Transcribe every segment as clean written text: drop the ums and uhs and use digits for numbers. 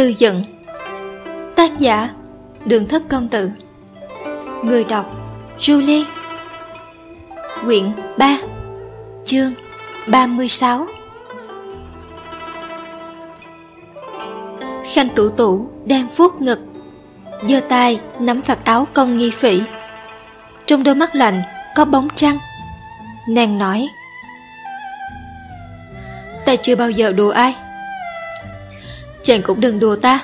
Tư Dận. Tác giả Đường Thất Công Tử. Người đọc Julie. Quyển 3, chương 36. Khanh Tủ Tủ đang vuốt ngực, giơ tay nắm vạt áo Công Nghi Phỉ. Trong đôi mắt lạnh có bóng trăng. Nàng nói: ta chưa bao giờ đùa ai, chàng cũng đừng đùa ta.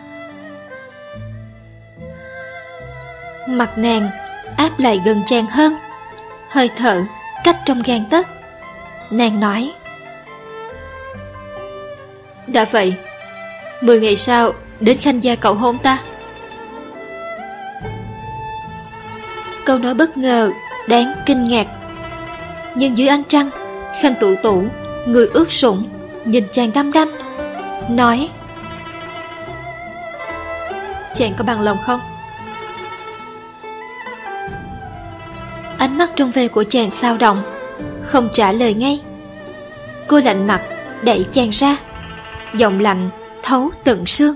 Mặt nàng áp lại gần chàng hơn, hơi thở cách trong gang tấc. Nàng nói: đã vậy, 10 ngày sau đến Khanh gia cậu hôn ta. Câu nói bất ngờ, đáng kinh ngạc. Nhưng dưới ánh trăng, Khanh Tủ Tủ, người ướt sũng, nhìn chàng đăm đăm, nói: chàng có bằng lòng không? Ánh mắt trong veo của chàng sao động, không trả lời ngay. Cô lạnh mặt đẩy chàng ra, giọng lạnh thấu tận xương: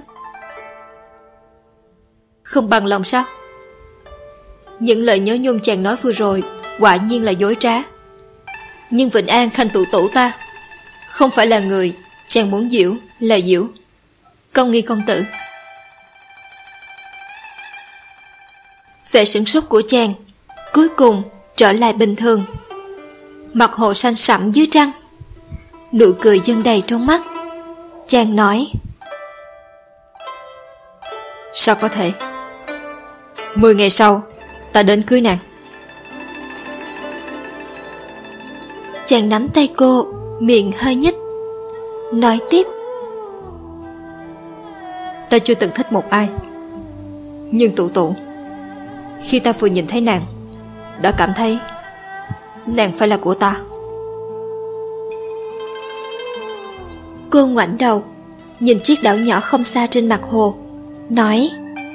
không bằng lòng sao? Những lời nhớ nhung chàng nói vừa rồi quả nhiên là dối trá. Nhưng Vịnh An Khanh Tủ Tủ ta không phải là người chàng muốn giễu là giễu. Công Nghi công tử. Vẻ sửng sốt của chàng cuối cùng trở lại bình thường. Mặt hồ xanh sẫm dưới trăng, nụ cười dâng đầy trong mắt. Chàng nói: sao có thể? 10 ngày sau ta đến cưới nàng. Chàng nắm tay cô, miệng hơi nhích, nói tiếp: ta chưa từng thích một ai, nhưng Tủ Tủ, khi ta vừa nhìn thấy nàng đã cảm thấy nàng phải là của ta. Cô ngoảnh đầu nhìn chiếc đảo nhỏ không xa trên mặt hồ, nói: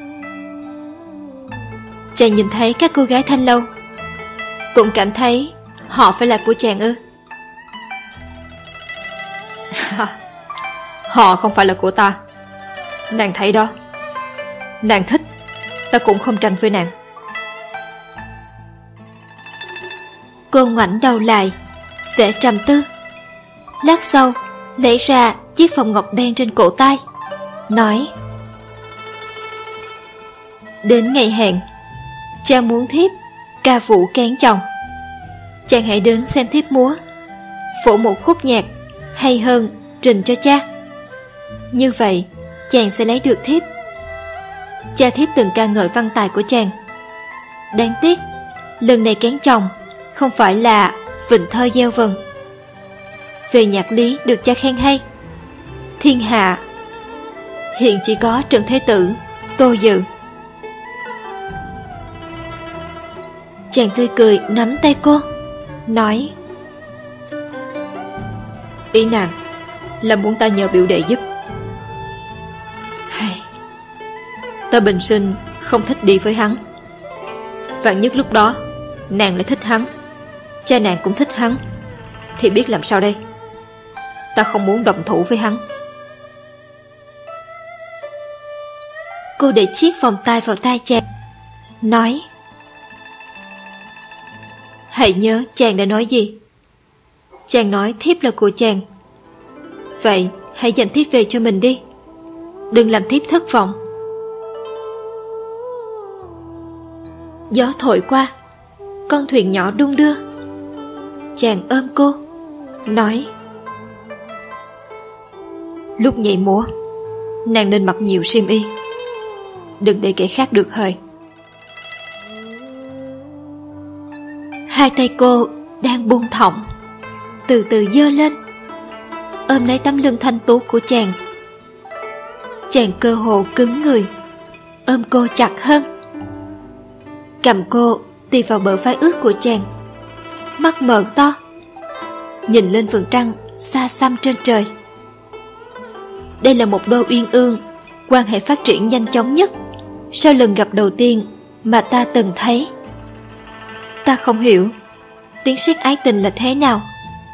chàng nhìn thấy các cô gái Thanh Lâu cũng cảm thấy họ phải là của chàng ư? Họ không phải là của ta. Nàng thấy đó, nàng thích ta cũng không tranh với nàng. Cô ngoảnh đầu lại, vẻ trầm tư. Lát sau lấy ra chiếc vòng ngọc đen trên cổ tay, nói: đến ngày hẹn, cha muốn thiếp ca vũ kén chồng. Chàng hãy đến xem thiếp múa, phổ một khúc nhạc hay hơn trình cho cha. Như vậy chàng sẽ lấy được thiếp. Cha thiếp từng ca ngợi văn tài của chàng. Đáng tiếc lần này kén chồng không phải là Vịnh Thơ gieo vần. Về nhạc lý được cha khen hay, thiên hạ hiện chỉ có Trần Thế Tử, Tô Dự. Chàng tươi cười nắm tay cô, nói: ý nàng là muốn ta nhờ biểu đệ giúp. Hay, ta bình sinh không thích đi với hắn. Vạn nhất lúc đó nàng lại thích hắn, cha nàng cũng thích hắn, thì biết làm sao đây? Ta không muốn đồng thủ với hắn. Cô để chiếc vòng tay vào tay chàng, nói: hãy nhớ chàng đã nói gì. Chàng nói thiếp là của chàng, vậy hãy dành thiếp về cho mình đi, đừng làm thiếp thất vọng. Gió thổi qua, con thuyền nhỏ đung đưa. Chàng ôm cô, nói: lúc nhảy múa, nàng nên mặc nhiều xiêm y, đừng để kẻ khác được hơi. Hai tay cô đang buông thõng, từ từ giơ lên, ôm lấy tấm lưng thanh tú của chàng. Chàng cơ hồ cứng người, ôm cô chặt hơn. Cầm cô tì vào bờ vai ướt của chàng, mắt mở to, nhìn lên vầng trăng xa xăm trên trời. Đây là một đôi uyên ương, quan hệ phát triển nhanh chóng nhất sau lần gặp đầu tiên mà ta từng thấy. Ta không hiểu tiếng sét ái tình là thế nào.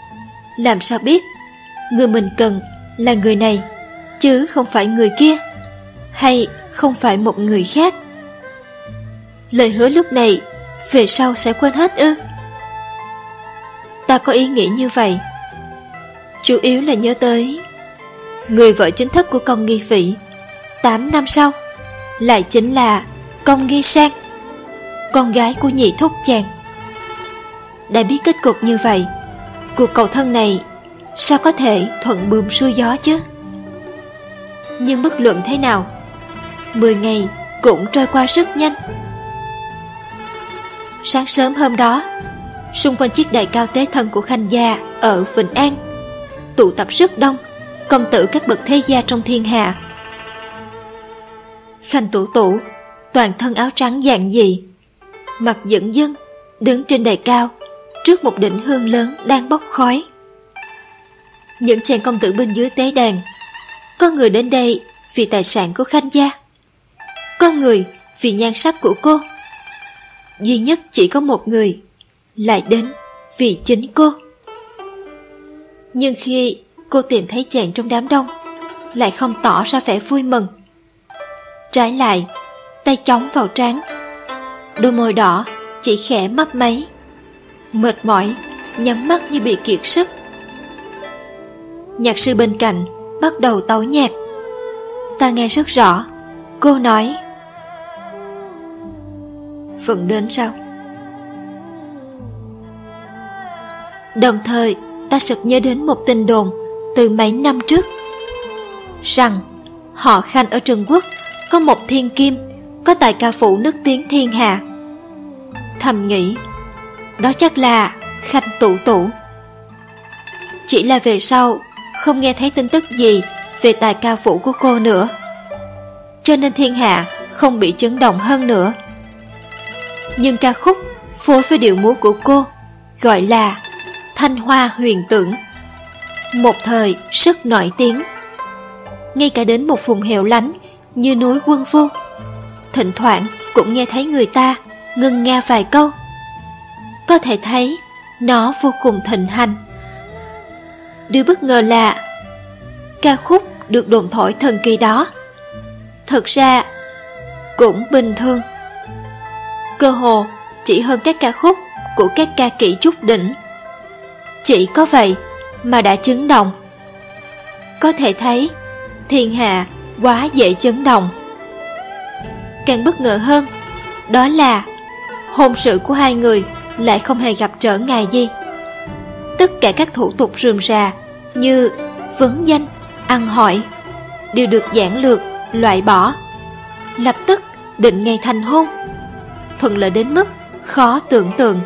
Làm sao biết người mình cần là người này chứ không phải người kia? hay không phải một người khác? Lời hứa lúc này về sau sẽ quên hết ư? Ta có ý nghĩ như vậy, chủ yếu là nhớ tới người vợ chính thức của Công Nghi Phỉ 8 năm sau lại chính là Công Nghi Sang, con gái của nhị thúc chàng. Đã biết kết cục như vậy, cuộc cầu thân này sao có thể thuận buồm xuôi gió chứ? Nhưng bất luận thế nào, 10 ngày cũng trôi qua rất nhanh. Sáng sớm hôm đó, xung quanh chiếc đài cao tế thân của Khanh gia ở Vĩnh An tụ tập rất đông công tử các bậc thế gia trong thiên hạ. Khanh Tủ Tủ toàn thân áo trắng giản dị, mặt dửng dưng đứng trên đài cao trước một đỉnh hương lớn đang bốc khói. Những chàng công tử bên dưới tế đàn, có người đến đây vì tài sản của Khanh gia, có người vì nhan sắc của cô, duy nhất chỉ có một người lại đến vì chính cô. Nhưng khi cô tìm thấy chàng trong đám đông, lại không tỏ ra vẻ vui mừng. Trái lại, tay chống vào trán, đôi môi đỏ chỉ khẽ mấp máy, mệt mỏi, nhắm mắt như bị kiệt sức. Nhạc sư bên cạnh bắt đầu tấu nhạc. Ta nghe rất rõ, cô nói: "Vẫn đến sao?" Đồng thời ta sực nhớ đến một tin đồn từ mấy năm trước, rằng họ Khanh ở Trần Quốc có một thiên kim có tài ca phụ nức tiếng thiên hạ. Thầm nghĩ, đó chắc là Khanh Tủ Tủ. Chỉ là về sau không nghe thấy tin tức gì về tài ca phụ của cô nữa, cho nên thiên hạ không bị chấn động hơn nữa. Nhưng ca khúc phối với điệu múa của cô gọi là Thanh Hoa Huyền Tưởng, một thời rất nổi tiếng. Ngay cả đến một vùng hẻo lánh như núi Quân Vu, thỉnh thoảng cũng nghe thấy người ta ngân nga vài câu. Có thể thấy nó vô cùng thịnh hành. Điều bất ngờ là ca khúc được đồn thổi thần kỳ đó thật ra cũng bình thường, cơ hồ chỉ hơn các ca khúc của các ca kỹ trúc đỉnh. Chỉ có vậy mà đã chấn động. Có thể thấy thiên hạ quá dễ chấn động. Càng bất ngờ hơn, đó là hôn sự của hai người lại không hề gặp trở ngại gì. Tất cả các thủ tục rườm rà như vấn danh, ăn hỏi đều được giản lược loại bỏ, lập tức định ngày thành hôn, thuận lợi đến mức khó tưởng tượng.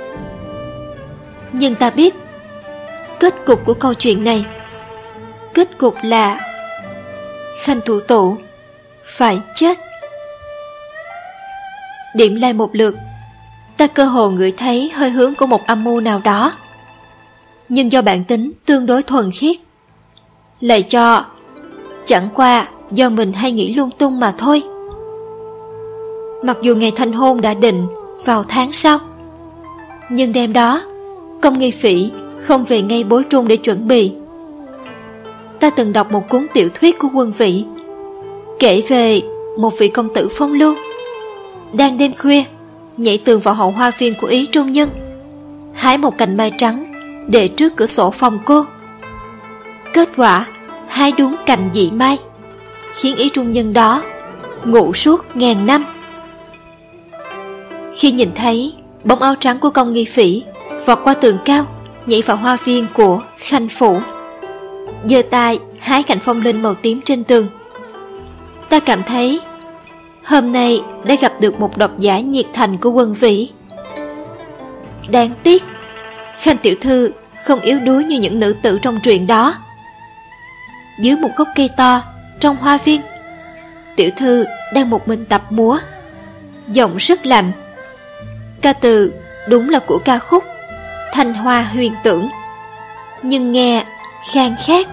Nhưng ta biết kết cục của câu chuyện này. Kết cục là Khanh Tủ Tủ phải chết. Điểm lại một lượt, ta cơ hồ ngửi thấy hơi hướng của một âm mưu nào đó, nhưng do bản tính tương đối thuần khiết, lại cho chẳng qua do mình hay nghĩ lung tung mà thôi. Mặc dù ngày thành hôn đã định vào tháng sau, nhưng đêm đó Công Nghi Phỉ không về ngay Bối Trung để chuẩn bị. Ta từng đọc một cuốn tiểu thuyết của Quân Vĩ, kể về một vị công tử phong lưu đang đêm khuya nhảy tường vào hậu hoa viên của Ý Trung Nhân, hái một cành mai trắng để trước cửa sổ phòng cô. Kết quả hái đúng cành dị mai, khiến Ý Trung Nhân đó ngủ suốt ngàn năm. Khi nhìn thấy bóng áo trắng của Công Nghi Phỉ vọt qua tường cao, nhảy vào hoa viên của Khanh phủ, giơ tay hái cành phong linh màu tím trên tường, ta cảm thấy hôm nay đã gặp được một độc giả nhiệt thành của Quân Vĩ. Đáng tiếc Khanh tiểu thư không yếu đuối như những nữ tử trong truyện đó. Dưới một gốc cây to trong hoa viên, tiểu thư đang một mình tập múa, giọng rất lạnh. Ca từ đúng là của ca khúc Thanh Hoa Huyền Tưởng, nhưng nghe khang khác.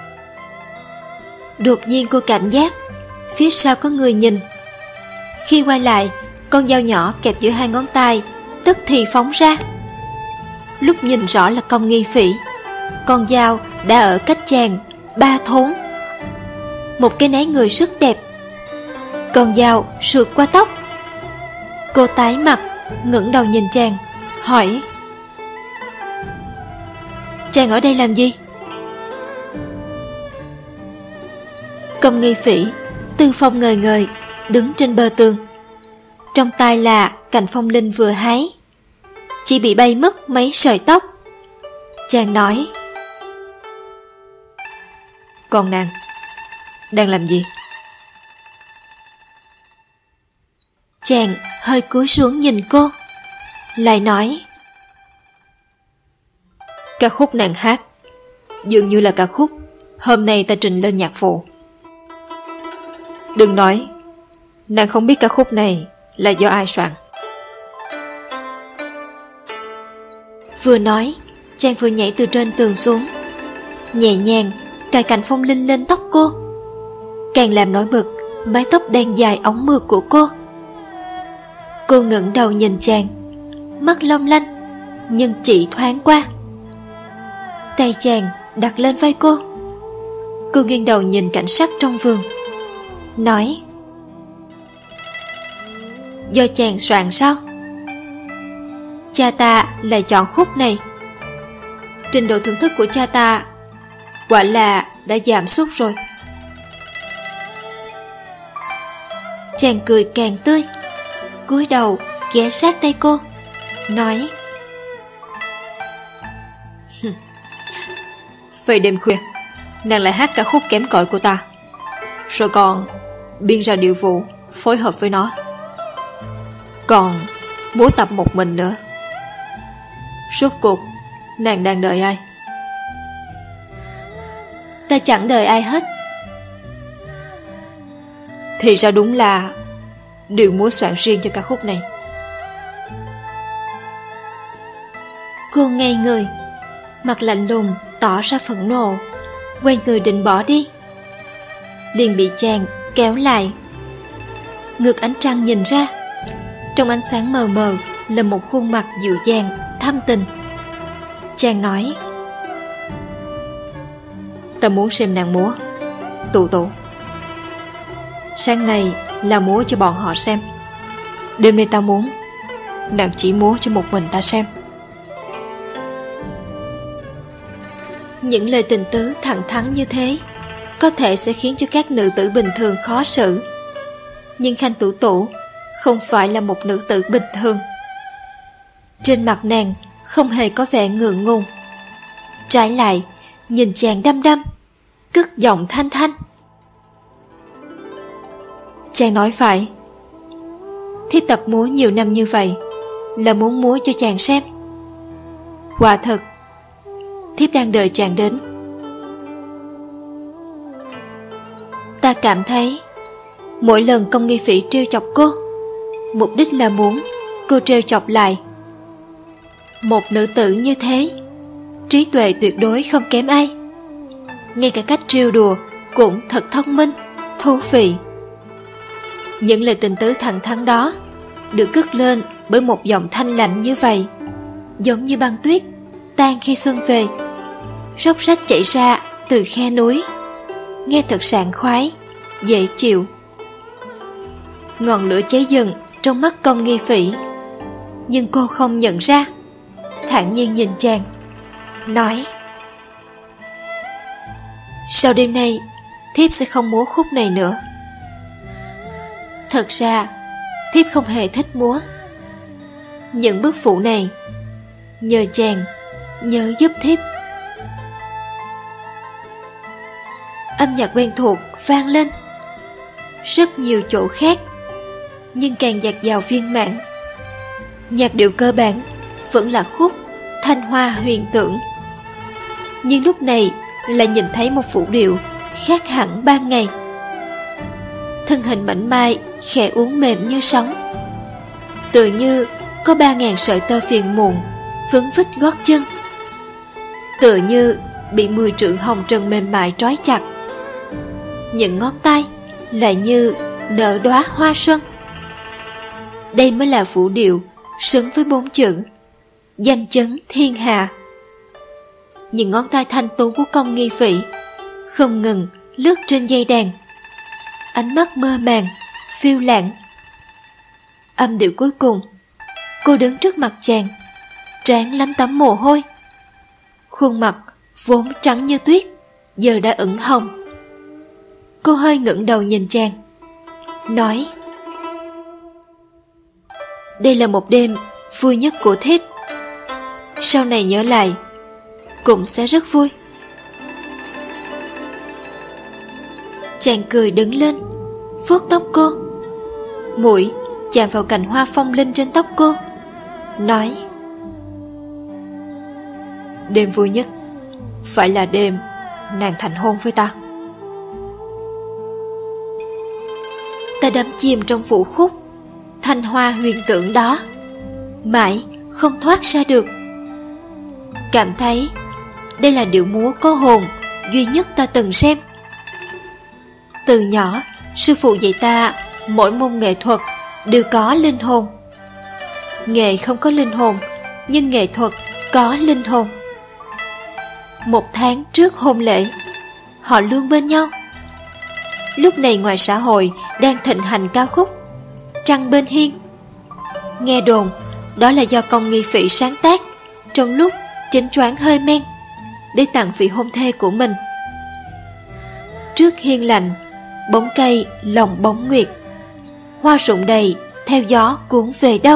Đột nhiên cô cảm giác phía sau có người nhìn. Khi quay lại, con dao nhỏ kẹp giữa hai ngón tay tức thì phóng ra. Lúc nhìn rõ là Công Nghi Phỉ, con dao đã ở cách chàng 3 thốn. Một cái né người rất đẹp, Con dao sượt qua tóc. Cô tái mặt, ngẩng đầu nhìn chàng, hỏi: chàng ở đây làm gì? Công Nghi Phỉ tư phong ngời ngời đứng trên bờ tường, trong tay là cành phong linh vừa hái, chỉ bị bay mất mấy sợi tóc. Chàng nói: con nàng đang làm gì? Chàng hơi cúi xuống nhìn cô, lại nói: ca khúc nàng hát dường như là ca khúc hôm nay ta trình lên nhạc phụ. Đừng nói nàng không biết ca khúc này là do ai soạn. Vừa nói, chàng vừa nhảy từ trên tường xuống, nhẹ nhàng cài cành phong linh lên tóc cô, càng làm nổi bật mái tóc đen dài óng mượt của cô. Cô ngẩng đầu nhìn chàng, mắt long lanh nhưng chỉ thoáng qua. Tay chàng đặt lên vai cô. Cô nghiêng đầu nhìn cảnh sắc trong vườn, nói: do chàng soạn sao? Cha ta lại chọn khúc này. Trình độ thưởng thức của cha ta quả là đã giảm sút rồi. Chàng cười càng tươi, cúi đầu ghé sát tay cô, nói: vậy đêm khuya nàng lại hát ca khúc kém cỏi của ta, rồi còn biên ra điệu vụ phối hợp với nó, còn múa tập một mình nữa. Rốt cuộc nàng đang đợi ai? Ta chẳng đợi ai hết. Thì ra đúng là điệu múa soạn riêng cho ca khúc này. Cô ngây người, mặt lạnh lùng tỏ ra phẫn nộ, quay người định bỏ đi, liền bị chàng kéo lại. Ngược ánh trăng nhìn ra, trong ánh sáng mờ mờ là một khuôn mặt dịu dàng thâm tình. Chàng nói: ta muốn xem nàng múa. Tụ tụ, sáng nay là múa cho bọn họ xem, đêm nay ta muốn nàng chỉ múa cho một mình ta xem. Những lời tình tứ thẳng thắn như thế có thể sẽ khiến cho các nữ tử bình thường khó xử, nhưng Khanh Tủ Tủ không phải là một nữ tử bình thường. Trên mặt nàng không hề có vẻ ngượng ngùng, trái lại nhìn chàng đăm đăm, cất giọng thanh thanh: chàng nói phải, thiếp tập múa nhiều năm như vậy là muốn múa cho chàng xem. Quả thật, thiếp đang đợi chàng đến. Ta cảm thấy mỗi lần Công Nghi Phỉ trêu chọc cô, mục đích là muốn cô trêu chọc lại. Một nữ tử như thế, trí tuệ tuyệt đối không kém ai, ngay cả cách trêu đùa cũng thật thông minh, thú vị. Những lời tình tứ thẳng thắn đó được cất lên bởi một giọng thanh lạnh như vậy, giống như băng tuyết tan khi xuân về, róc rách chảy ra từ khe núi, nghe thật sảng khoái, dễ chịu. Ngọn lửa cháy dần trong mắt Công Nghi Phỉ, nhưng cô không nhận ra, thản nhiên nhìn chàng, nói: sau đêm nay thiếp sẽ không múa khúc này nữa. Thật ra thiếp không hề thích múa. Những bước phụ này nhờ chàng nhớ giúp thiếp. Âm nhạc quen thuộc vang lên rất nhiều chỗ khác, nhưng càng dạt dào viên mãn. Nhạc điệu cơ bản vẫn là khúc Thanh Hoa Huyền Tưởng, nhưng lúc này lại nhìn thấy một vũ điệu khác hẳn ban ngày. Thân hình mảnh mai khẽ uốn mềm như sóng, tựa như có 3.000 sợi tơ phiền muộn vướng vít gót chân, tựa như bị 10 trượng hồng trần mềm mại trói chặt. Những ngón tay lại như nở đóa hoa xuân. Đây mới là vũ điệu xứng với 4 chữ danh chấn thiên hạ. Những ngón tay thanh tú của Công Nghi Phỉ không ngừng lướt trên dây đàn, ánh mắt mơ màng phiêu lãng. Âm điệu cuối cùng, cô đứng trước mặt chàng, trán lấm tấm mồ hôi. Khuôn mặt vốn trắng như tuyết giờ đã ửng hồng. Cô hơi ngẩng đầu nhìn chàng, nói: đây là một đêm vui nhất của thiếp. Sau này nhớ lại cũng sẽ rất vui. Chàng cười đứng lên, vuốt tóc cô, mũi chạm vào cành hoa phong linh trên tóc cô, nói: đêm vui nhất phải là đêm nàng thành hôn với ta. Ta đắm chìm trong vũ khúc thanh hoa huyền tưởng đó, mãi không thoát ra được. Cảm thấy đây là điệu múa có hồn duy nhất ta từng xem. Từ nhỏ, sư phụ dạy ta mỗi môn nghệ thuật đều có linh hồn. Nghệ không có linh hồn, nhưng nghệ thuật có linh hồn. 1 tháng trước hôn lễ, họ luôn bên nhau. Lúc này ngoài xã hội đang thịnh hành ca khúc Trăng bên hiên. Nghe đồn đó là do Công Nghi Phỉ sáng tác trong lúc chỉnh choáng hơi men, để tặng vị hôn thê của mình. Trước hiên lạnh, bóng cây lòng bóng nguyệt, hoa rụng đầy theo gió cuốn về đâu.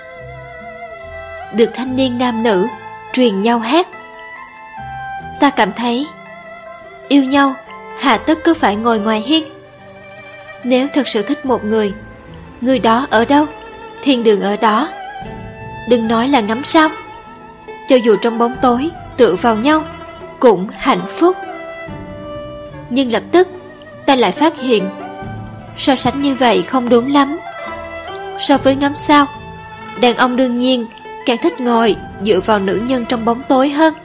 Được thanh niên nam nữ truyền nhau hát. Ta cảm thấy yêu nhau hà tất cứ phải ngồi ngoài hiên. Nếu thật sự thích một người, người đó ở đâu, thiên đường ở đó. Đừng nói là ngắm sao, cho dù trong bóng tối tựa vào nhau cũng hạnh phúc. Nhưng lập tức ta lại phát hiện so sánh như vậy không đúng lắm. So với ngắm sao, đàn ông đương nhiên càng thích ngồi dựa vào nữ nhân trong bóng tối hơn.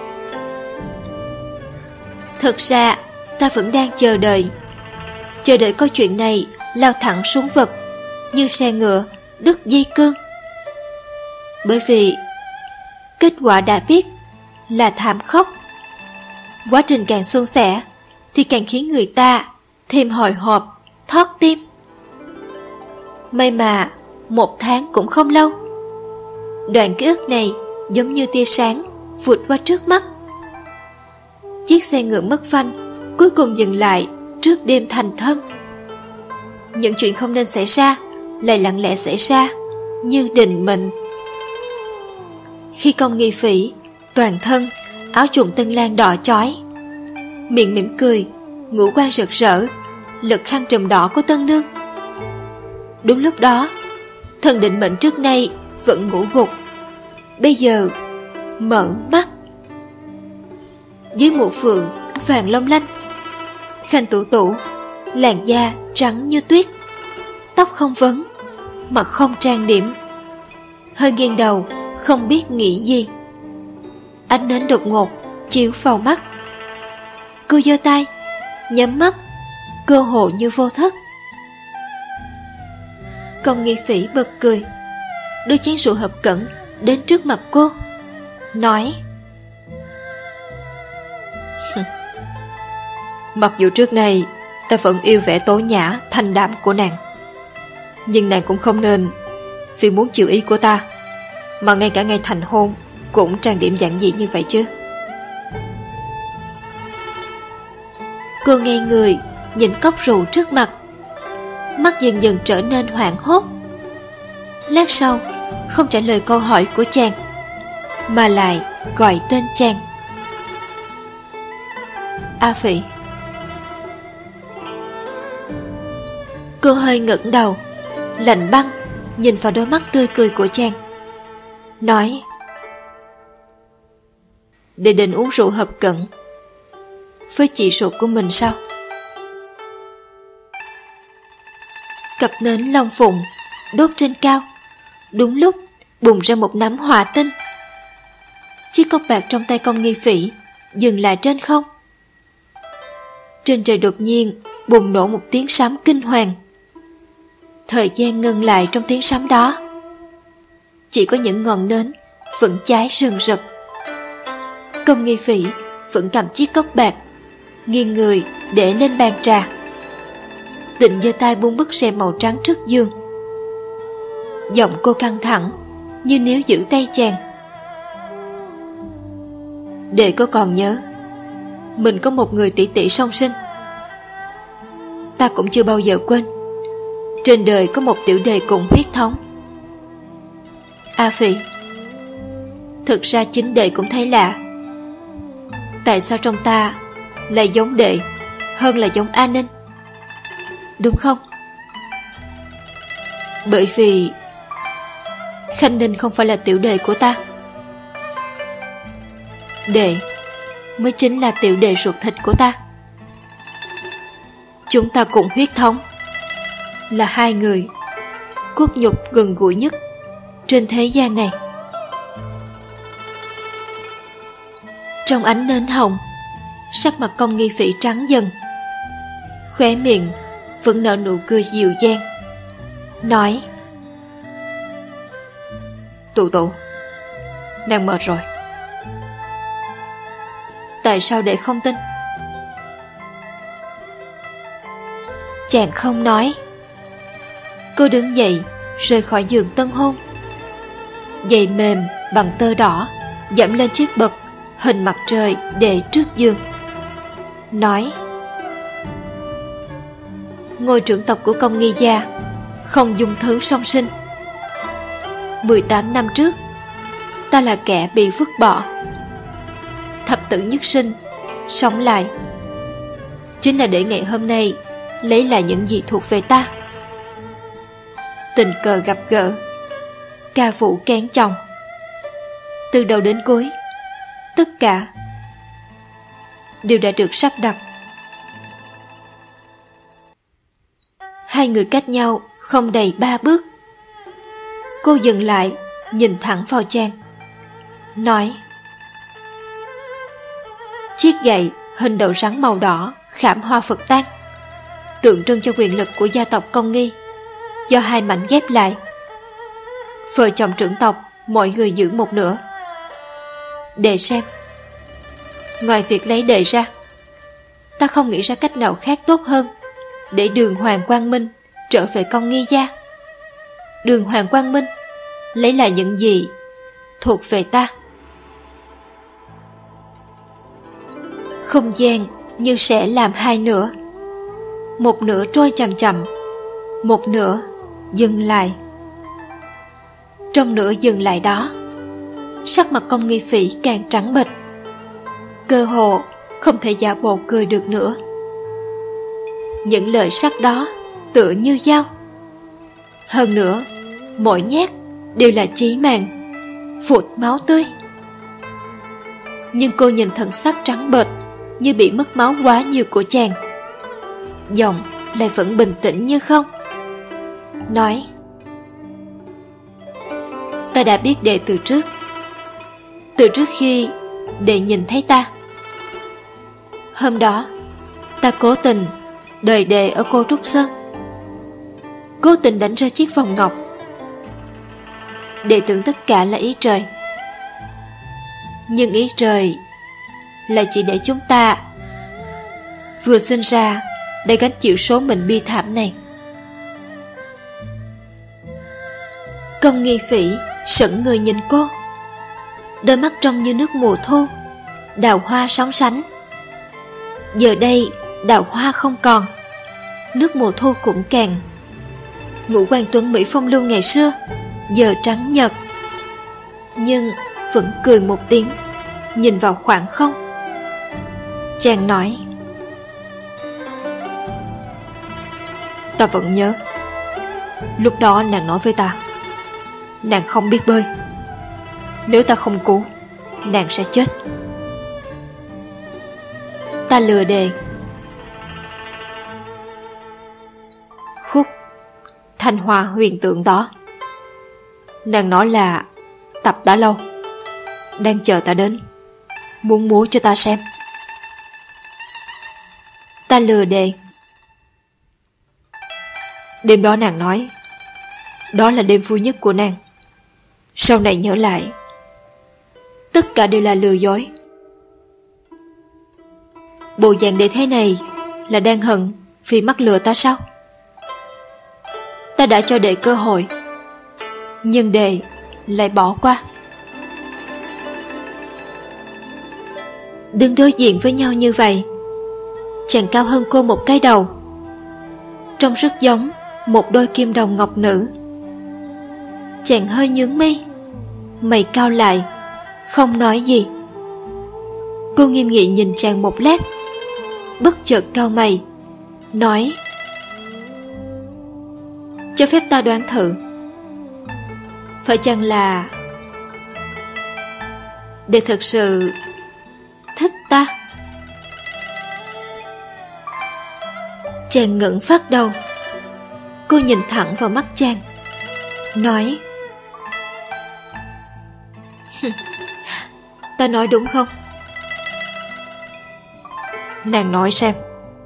Thực ra ta vẫn đang chờ đợi câu chuyện này lao thẳng xuống vực, như xe ngựa đứt dây cương. Bởi vì kết quả đã biết là thảm khốc. Quá trình càng suôn sẻ thì càng khiến người ta thêm hồi hộp, thót tim. May mà 1 tháng cũng không lâu. Đoạn ký ức này giống như tia sáng vụt qua trước mắt. Chiếc xe ngựa mất phanh cuối cùng dừng lại trước đêm thành thân. Những chuyện không nên xảy ra lại lặng lẽ xảy ra như định mệnh. Khi Công Nghi Phỉ toàn thân áo choàng tân lan đỏ chói, miệng mỉm cười, ngũ quan rực rỡ, lật khăn trùm đỏ của tân nương. Đúng lúc đó, thần định mệnh trước nay vẫn ngủ gục, bây giờ mở mắt. Dưới mũ phượng vàng long lanh, khanh tủ tủ, làn da trắng như tuyết, tóc không vấn, mặt không trang điểm, hơi nghiêng đầu không biết nghĩ gì. Ánh nến đột ngột chiếu vào mắt. Cô giơ tay, nhắm mắt, cơ hồ như vô thức. Công Nghi Phỉ bật cười, đưa chén rượu hợp cẩn đến trước mặt cô, nói: mặc dù trước nay ta vẫn yêu vẻ tố nhã thanh đạm của nàng, nhưng nàng cũng không nên vì muốn chịu ý của ta mà ngay cả ngày thành hôn cũng trang điểm giản dị như vậy chứ. Cô ngây người nhìn cốc rượu trước mặt, mắt dần dần trở nên hoảng hốt. Lát sau không trả lời câu hỏi của chàng, mà lại gọi tên chàng: A Phỉ. Cô hơi ngẩng đầu, lạnh băng nhìn vào đôi mắt tươi cười của chàng, nói: để định uống rượu hợp cẩn với chị ruột của mình sao? Cặp nến long phụng đốt trên cao, đúng lúc bùng ra một nắm hỏa tinh. Chiếc cốc bạc trong tay Công Nghi Phỉ dừng lại trên không. Trên trời đột nhiên bùng nổ một tiếng sấm kinh hoàng. Thời gian ngừng lại trong tiếng sấm đó. Chỉ có những ngọn nến vẫn cháy rừng rực. Công Nghi Phỉ vẫn cầm chiếc cốc bạc, nghiêng người để lên bàn trà. Định giơ tay buông bức rèm màu trắng trước giường. Giọng cô căng thẳng, như nếu giữ tay chàng. Đệ có còn nhớ mình có một người tỷ tỷ song sinh. Ta cũng chưa bao giờ quên trên đời có một tiểu đệ cùng huyết thống. A Phỉ, thực ra chính đệ cũng thấy lạ. Tại sao trong ta lại giống đệ hơn là giống A Ninh, đúng không? Bởi vì Khanh Ninh không phải là tiểu đệ của ta. Đệ mới chính là tiểu đệ ruột thịt của ta. Chúng ta cùng huyết thống, là hai người cốt nhục gần gũi nhất trên thế gian này. Trong ánh nến hồng, sắc mặt Công Nghi Phỉ trắng dần, khóe miệng vẫn nở nụ cười dịu dàng, nói: Tụ tụ, nàng mệt rồi. Tại sao đệ không tin? Chàng không nói. Cô đứng dậy rời khỏi giường tân hôn. Giày mềm bằng tơ đỏ dẫm lên chiếc bậc hình mặt trời để trước giường, nói: Ngôi trưởng tộc của Công Nghi gia không dung thứ song sinh. 18 năm trước, ta là kẻ bị vứt bỏ. Thập tử nhất sinh, sống lại, chính là để ngày hôm nay lấy lại những gì thuộc về ta. Tình cờ gặp gỡ, ca vũ kén chồng, từ đầu đến cuối, tất cả đều đã được sắp đặt. Hai người cách nhau không đầy 3 bước. Cô dừng lại, nhìn thẳng vào chàng, nói: Chiếc gậy hình đầu rắn màu đỏ khảm hoa Phật tang, tượng trưng cho quyền lực của gia tộc Công Nghi, do hai mảnh ghép lại. Vợ chồng trưởng tộc mọi người giữ một nửa. Để xem, ngoài việc lấy đệ ra, ta không nghĩ ra cách nào khác tốt hơn để Đường Hoàng Quang Minh trở về Công Nghi gia. Đường Hoàng Quang Minh lấy lại những gì thuộc về ta. Không gian như sẽ làm hai nửa, một nửa trôi chậm chậm, một nửa dừng lại. Trong nửa dừng lại đó, sắc mặt Công Nghi Phỉ càng trắng bệch, cơ hồ không thể giả bộ cười được nữa. Những lời sắc đó tựa như dao, hơn nữa mỗi nhát đều là chí mạng, phụt máu tươi. Nhưng cô nhìn thần sắc trắng bệch như bị mất máu quá nhiều của chàng, giọng lại vẫn bình tĩnh như không, nói: Ta đã biết đệ từ trước khi đệ nhìn thấy ta. Hôm đó ta cố tình đợi đệ ở Cô Trúc Sơn, cố tình đánh rơi chiếc vòng ngọc. Đệ tưởng tất cả là ý trời, nhưng ý trời lại chỉ để chúng ta vừa sinh ra để gánh chịu số mệnh bi thảm này. Công Nghi Phỉ sững người nhìn cô, đôi mắt trông như nước mùa thu, đào hoa sóng sánh. Giờ đây đào hoa không còn, nước mùa thu cũng càng. Ngũ quan tuấn mỹ phong lưu ngày xưa giờ trắng nhợt, nhưng vẫn cười một tiếng, nhìn vào khoảng không. Chàng nói: Ta vẫn nhớ, lúc đó nàng nói với ta, nàng không biết bơi, nếu ta không cứu, nàng sẽ chết. Ta lừa đề. Khúc Thanh Hoa huyền tượng đó, nàng nói là tập đã lâu, đang chờ ta đến, muốn múa cho ta xem. Ta lừa đề. Đêm đó nàng nói, đó là đêm vui nhất của nàng. Sau này nhớ lại, tất cả đều là lừa dối. Bộ dạng để thế này là đang hận vì mắc lừa ta sao? ta đã cho đệ cơ hội, nhưng đệ lại bỏ qua. Đứng đối diện với nhau như vậy, chàng cao hơn cô một cái đầu, trông rất giống một đôi kim đồng ngọc nữ. Chàng hơi nhướng mi, mày cau lại, không nói gì. Cô nghiêm nghị nhìn chàng một lát, bất chợt cau mày, nói: cho phép ta đoán thử, phải chăng là đệ thật sự thích ta? Chàng ngẩng phát đầu. Cô nhìn thẳng vào mắt chàng, nói: ta nói đúng không? Nàng nói xem.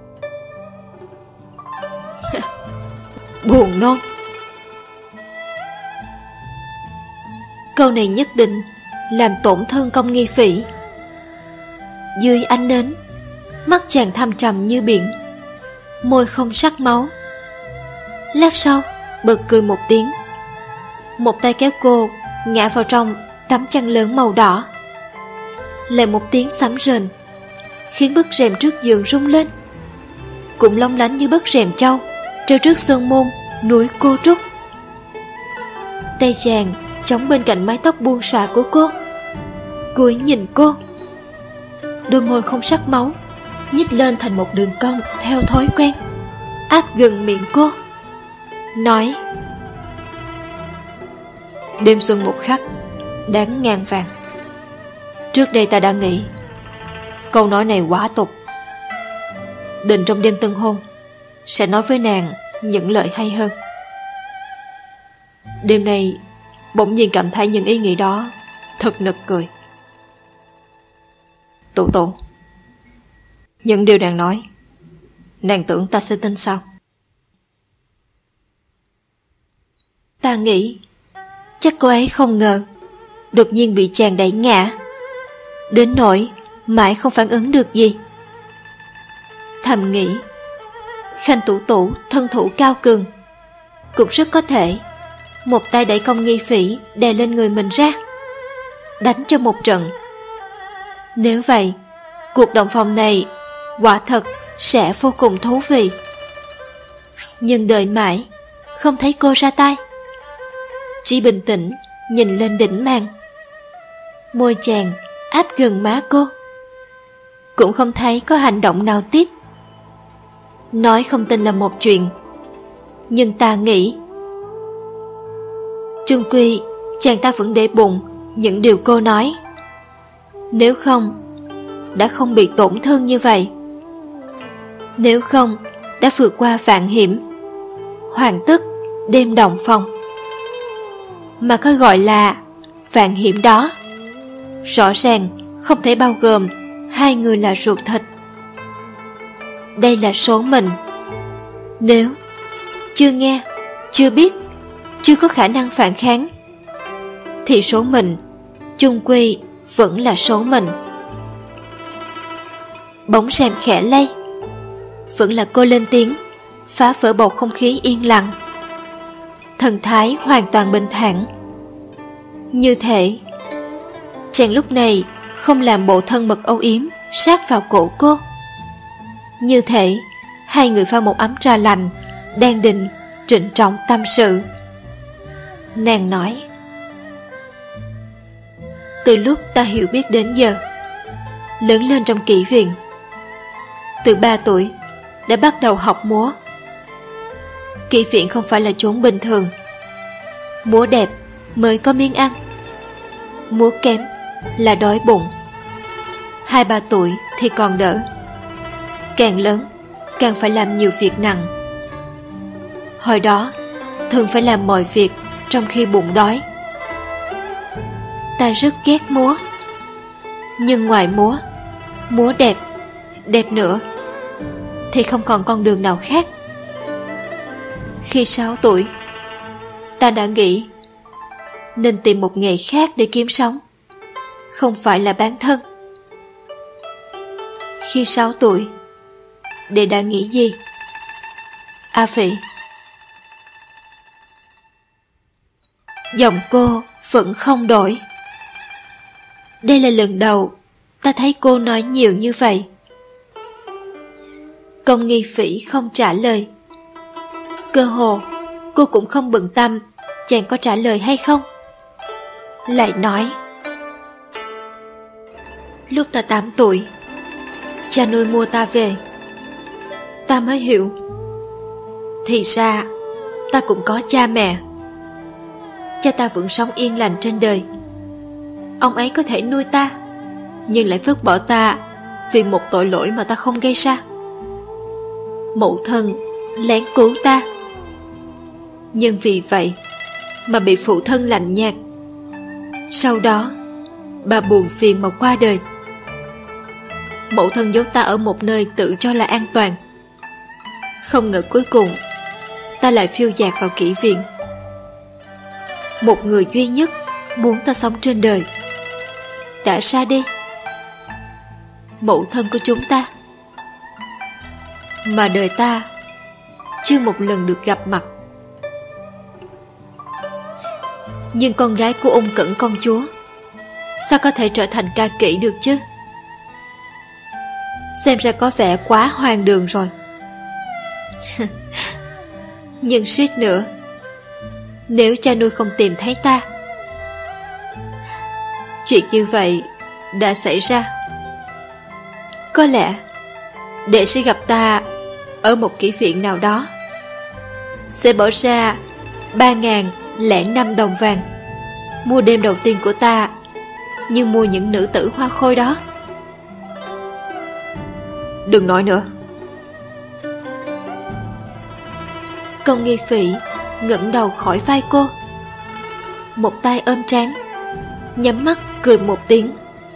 Buồn nôn. Câu này nhất định làm tổn thương Công Nghi Phỉ. Dưới ánh nến, mắt chàng thâm trầm như biển, môi không sắc máu. Lát sau bật cười một tiếng, một tay kéo cô ngã vào trong tấm chăn lớn màu đỏ. Lại một tiếng sấm rền khiến bức rèm trước giường rung lên, cũng lóng lánh như bức rèm trâu treo trước sơn môn núi Cô Trúc. Tay chàng chống bên cạnh mái tóc buông xõa của cô, cúi nhìn cô. Đôi môi không sắc máu nhích lên thành một đường cong theo thói quen, áp gần miệng cô, nói: đêm xuân một khắc đáng ngàn vàng. Trước đây ta đã nghĩ câu nói này quá tục, định trong đêm tân hôn sẽ nói với nàng những lời hay hơn. Đêm nay bỗng nhiên cảm thấy những ý nghĩ đó thật nực cười. Tụ tụ, những điều nàng nói, nàng tưởng ta sẽ tin sao? Ta nghĩ chắc cô ấy không ngờ đột nhiên bị chàng đẩy ngã, đến nỗi mãi không phản ứng được gì. Thầm nghĩ Khanh Tủ Tủ thân thủ cao cường, cũng rất có thể một tay đẩy Công Nghi Phỉ đè lên người mình ra, đánh cho một trận. Nếu vậy, cuộc động phòng này quả thật sẽ vô cùng thú vị. Nhưng đợi mãi không thấy cô ra tay, chỉ bình tĩnh nhìn lên đỉnh màn. Môi chàng áp gần má cô, cũng không thấy có hành động nào tiếp. Nói không tin là một chuyện, nhưng ta nghĩ chung quy chàng ta vẫn để bụng những điều cô nói. Nếu không đã không bị tổn thương như vậy, nếu không đã vượt qua vạn hiểm, hoàn tất đêm động phòng. Mà có gọi là vạn hiểm đó, rõ ràng không thể bao gồm hai người là ruột thịt. Đây là số mình. Nếu chưa nghe, chưa biết, chưa có khả năng phản kháng, thì số mình chung quy vẫn là số mình. Bóng rèm khẽ lay, vẫn là cô lên tiếng, phá vỡ bầu không khí yên lặng. Thần thái hoàn toàn bình thản, như thể chàng lúc này không làm bộ thân mật âu yếm sát vào cổ cô, như thể hai người pha một ấm trà lạnh đang định trịnh trọng tâm sự. Nàng nói: từ lúc ta hiểu biết đến giờ, lớn lên trong kỹ viện, từ 3 tuổi đã bắt đầu học múa. Kỹ viện không phải là chốn bình thường. Múa đẹp mới có miếng ăn, múa kém là đói bụng. 2-3 tuổi thì còn đỡ, càng lớn càng phải làm nhiều việc nặng. Hồi đó thường phải làm mọi việc trong khi bụng đói. Ta rất ghét múa, nhưng ngoài múa, múa đẹp, đẹp nữa, thì không còn con đường nào khác. Khi 6 tuổi, ta đã nghĩ nên tìm một nghề khác để kiếm sống, không phải là bán thân. Khi 6 tuổi, đệ đã nghĩ gì? A Phỉ, Giọng cô vẫn không đổi. Đây là lần đầu ta thấy cô nói nhiều như vậy. Công Nghi Phỉ không trả lời. Cơ hồ cô cũng không bận tâm chàng có trả lời hay không. Lại nói: lúc ta 8 tuổi, cha nuôi mua ta về. Ta mới hiểu, thì ra ta cũng có cha mẹ. Cha ta vẫn sống yên lành trên đời. Ông ấy có thể nuôi ta, nhưng lại vứt bỏ ta vì một tội lỗi mà ta không gây ra. Mẫu thân lén cứu ta, nhưng vì vậy mà bị phụ thân lạnh nhạt. Sau đó bà buồn phiền mà qua đời. Mẫu thân giấu ta ở một nơi tự cho là an toàn. Không ngờ cuối cùng ta lại phiêu dạt vào kỷ viện. Một người duy nhất muốn ta sống trên đời đã ra đi, mẫu thân của chúng ta. Mà đời ta chưa một lần được gặp mặt. Nhưng con gái của Ung Cẩn công chúa sao có thể trở thành ca kỹ được chứ? Xem ra có vẻ quá hoang đường rồi. Nhưng suýt nữa, nếu cha nuôi không tìm thấy ta. Chuyện như vậy đã xảy ra. Có lẽ đệ sẽ gặp ta ở một kỷ viện nào đó, sẽ bỏ ra 3.005 đồng vàng mua đêm đầu tiên của ta, như mua những nữ tử hoa khôi đó. Đừng nói nữa. Công Nghi Phỉ ngẩng đầu khỏi vai cô, một tay ôm trán, nhắm mắt cười một tiếng.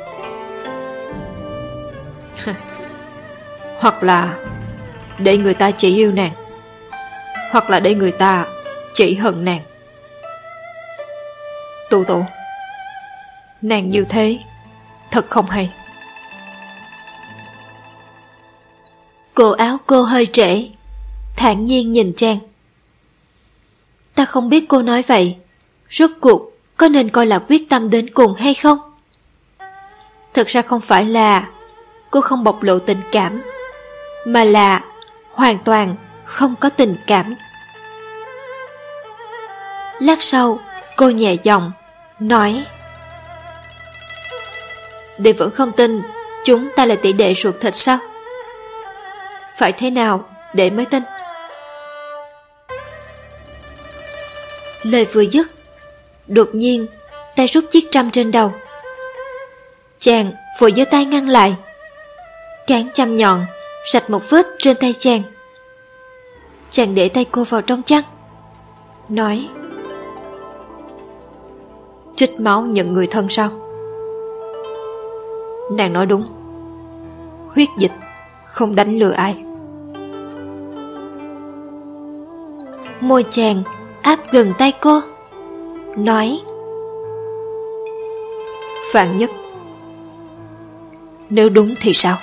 Hoặc là để người ta chỉ yêu nàng, hoặc là để người ta chỉ hận nàng. Tụ tụ, nàng như thế thật không hay. Cổ áo cô hơi trễ, thản nhiên nhìn chàng. Ta không biết cô nói vậy rốt cuộc có nên coi là quyết tâm đến cùng hay không. Thực ra không phải là cô không bộc lộ tình cảm, mà là hoàn toàn không có tình cảm. Lát sau cô nhẹ giọng nói: Đệ vẫn không tin chúng ta là tỷ đệ ruột thịt sao? Phải thế nào để mới tin? Lời vừa dứt, đột nhiên tay rút chiếc trâm trên đầu. Chàng vội giơ tay ngăn lại. Cán châm nhọn rạch một vết trên tay chàng. Chàng để tay cô vào trong chăn, nói: Trích máu nhận người thân sao? Nàng nói đúng, huyết dịch không đánh lừa ai. Môi chàng áp gần tay cô, nói: Vạn nhất, nếu đúng thì sao?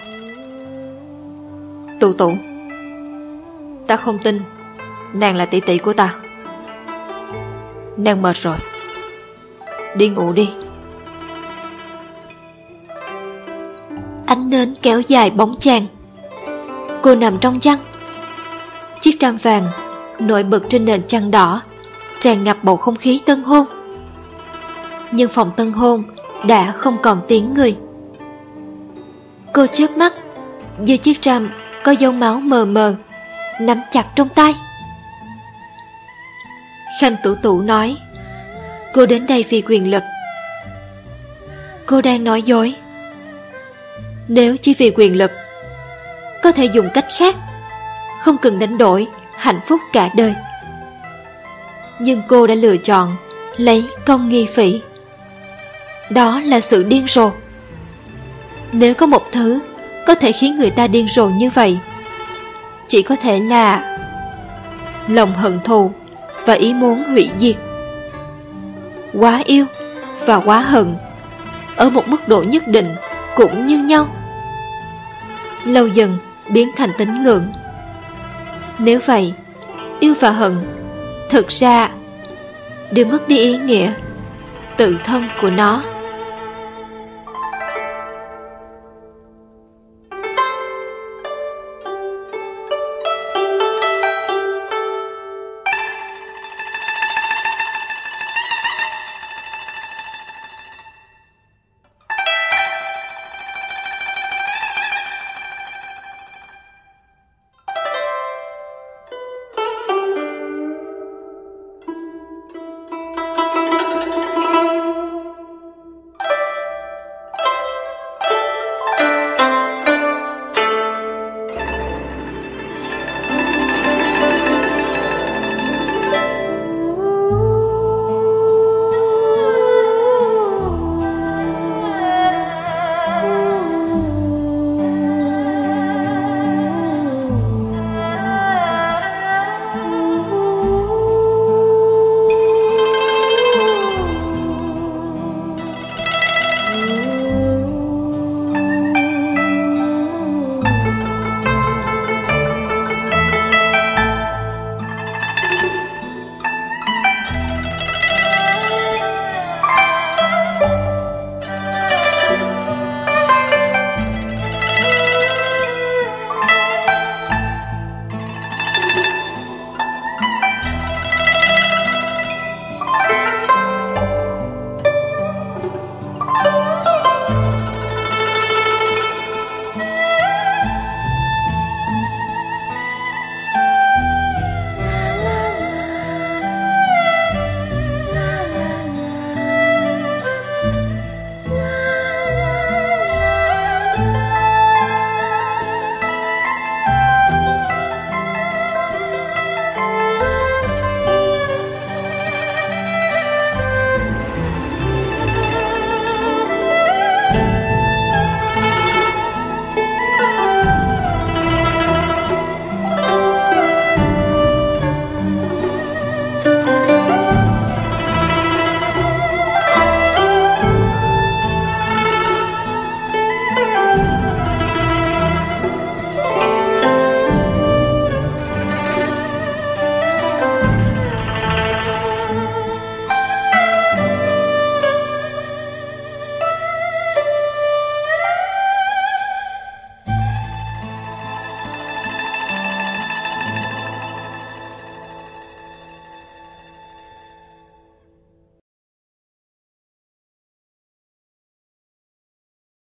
Tụ tụ, ta không tin nàng là tỷ tỷ của ta. Nàng mệt rồi, đi ngủ đi. Ánh nến kéo dài bóng chàng. Cô nằm trong chăn. Chiếc trâm vàng nổi bật trên nền chăn đỏ, tràn ngập bầu không khí tân hôn. Nhưng phòng tân hôn đã không còn tiếng người. Cô chớp mắt, giơ chiếc trâm có dấu máu mờ mờ nắm chặt trong tay. Khanh Tủ Tủ nói: Cô đến đây vì quyền lực. Cô đang nói dối. Nếu chỉ vì quyền lực, có thể dùng cách khác, không cần đánh đổi hạnh phúc cả đời. Nhưng cô đã lựa chọn lấy Công Nghi Phỉ. Đó là sự điên rồ. Nếu có một thứ có thể khiến người ta điên rồ như vậy, chỉ có thể là lòng hận thù và ý muốn hủy diệt. Quá yêu và quá hận ở một mức độ nhất định cũng như nhau, lâu dần biến thành tín ngưỡng. Nếu vậy, yêu và hận thực ra đều mất đi ý nghĩa, tự thân của nó.